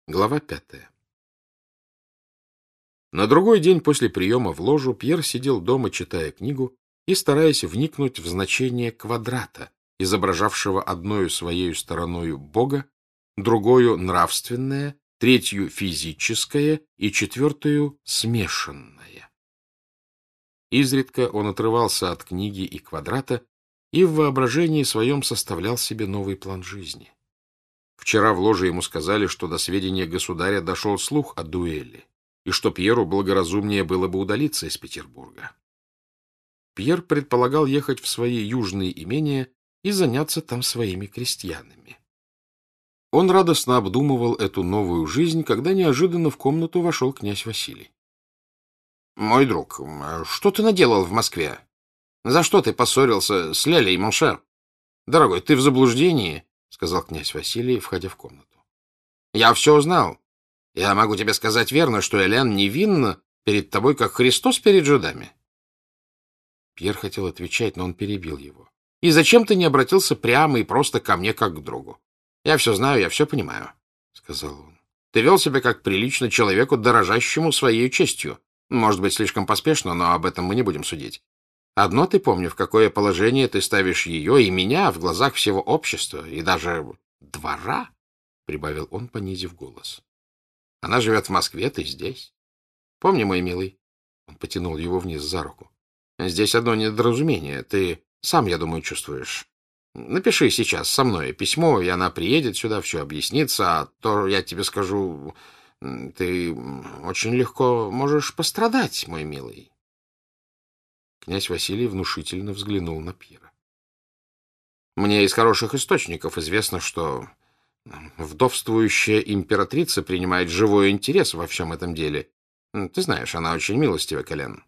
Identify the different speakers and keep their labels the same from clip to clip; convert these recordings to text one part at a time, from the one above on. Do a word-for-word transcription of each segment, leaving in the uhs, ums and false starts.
Speaker 1: Глава пятая. На другой день после приема в ложу Пьер сидел дома, читая книгу и стараясь вникнуть в значение квадрата, изображавшего одною своею стороною Бога, другою нравственное, третью физическое и четвертую смешанное. Изредка он отрывался от книги и квадрата и в воображении своем составлял себе новый план жизни. Вчера в ложе ему сказали, что до сведения государя дошел слух о дуэли, и что Пьеру благоразумнее было бы удалиться из Петербурга. Пьер предполагал ехать в свои южные имения и заняться там своими крестьянами. Он радостно обдумывал эту новую жизнь, когда неожиданно в комнату вошел князь Василий. — Мой друг, что ты наделал в Москве? За что ты поссорился с Лелей, моншер? Дорогой, ты в заблуждении, — сказал князь Василий, входя в комнату. — Я все узнал. Я могу тебе сказать верно, что Элен невинна перед тобой, как Христос перед жидами. Пьер хотел отвечать, но он перебил его. — И зачем ты не обратился прямо и просто ко мне, как к другу? Я все знаю, я все понимаю, — сказал он. Ты вел себя как прилично человеку, дорожащему своей честью. Может быть, слишком поспешно, но об этом мы не будем судить. Одно ты помни, в какое положение ты ставишь ее и меня в глазах всего общества, и даже двора, — прибавил он, понизив голос. Она живет в Москве, ты здесь. Помни, мой милый, — он потянул его вниз за руку, — здесь одно недоразумение, ты сам, я думаю, чувствуешь. Напиши сейчас со мной письмо, и она приедет сюда, все объяснится, а то я тебе скажу, ты очень легко можешь пострадать, мой милый. Князь Василий внушительно взглянул на Пьера. Мне из хороших источников известно, что вдовствующая императрица принимает живой интерес во всем этом деле. Ты знаешь, она очень милостива к Элен.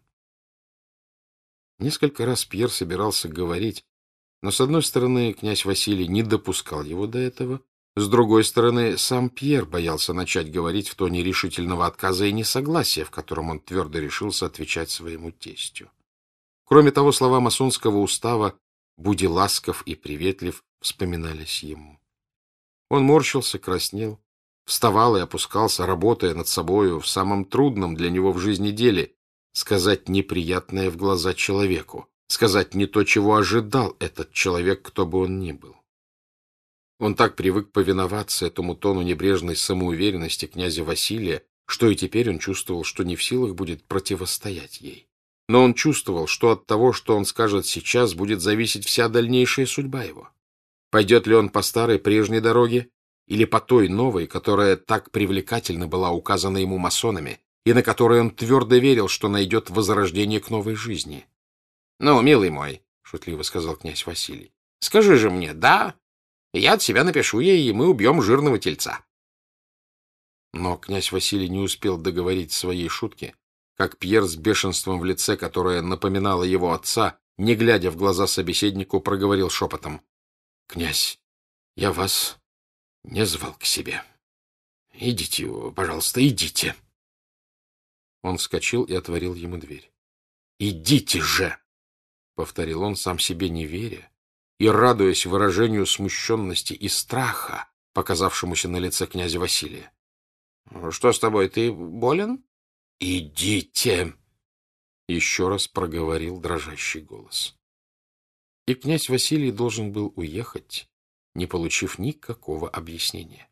Speaker 1: Несколько раз Пьер собирался говорить, но, с одной стороны, князь Василий не допускал его до этого, с другой стороны, сам Пьер боялся начать говорить в тоне решительного отказа и несогласия, в котором он твердо решился отвечать своему тестю. Кроме того, слова масонского устава «буди ласков и приветлив» вспоминались ему. Он морщился, краснел, вставал и опускался, работая над собою в самом трудном для него в жизни деле — сказать неприятное в глаза человеку, сказать не то, чего ожидал этот человек, кто бы он ни был. Он так привык повиноваться этому тону небрежной самоуверенности князя Василия, что и теперь он чувствовал, что не в силах будет противостоять ей. Но он чувствовал, что от того, что он скажет сейчас, будет зависеть вся дальнейшая судьба его. Пойдет ли он по старой прежней дороге или по той новой, которая так привлекательно была указана ему масонами, и на которой он твердо верил, что найдет возрождение к новой жизни? — Ну, милый мой, — шутливо сказал князь Василий, — скажи же мне «да», я от себя напишу ей, и мы убьем жирного тельца. Но князь Василий не успел договорить своей шутки, как Пьер с бешенством в лице, которое напоминало его отца, не глядя в глаза собеседнику, проговорил шепотом: — Князь, я вас не звал к себе. Идите, пожалуйста, идите. Он вскочил и отворил ему дверь. — Идите же! — повторил он, сам себе не веря, и радуясь выражению смущенности и страха, показавшемуся на лице князя Василия. — Что с тобой, ты болен? — Идите! — еще раз проговорил дрожащий голос. И князь Василий должен был уехать, не получив никакого объяснения.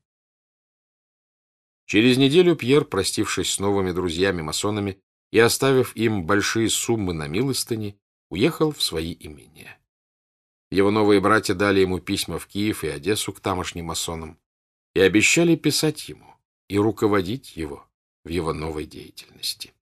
Speaker 1: Через неделю Пьер, простившись с новыми друзьями-масонами и оставив им большие суммы на милостыни, уехал в свои имения. Его новые братья дали ему письма в Киев и Одессу к тамошним масонам и обещали писать ему и руководить его в его новой деятельности.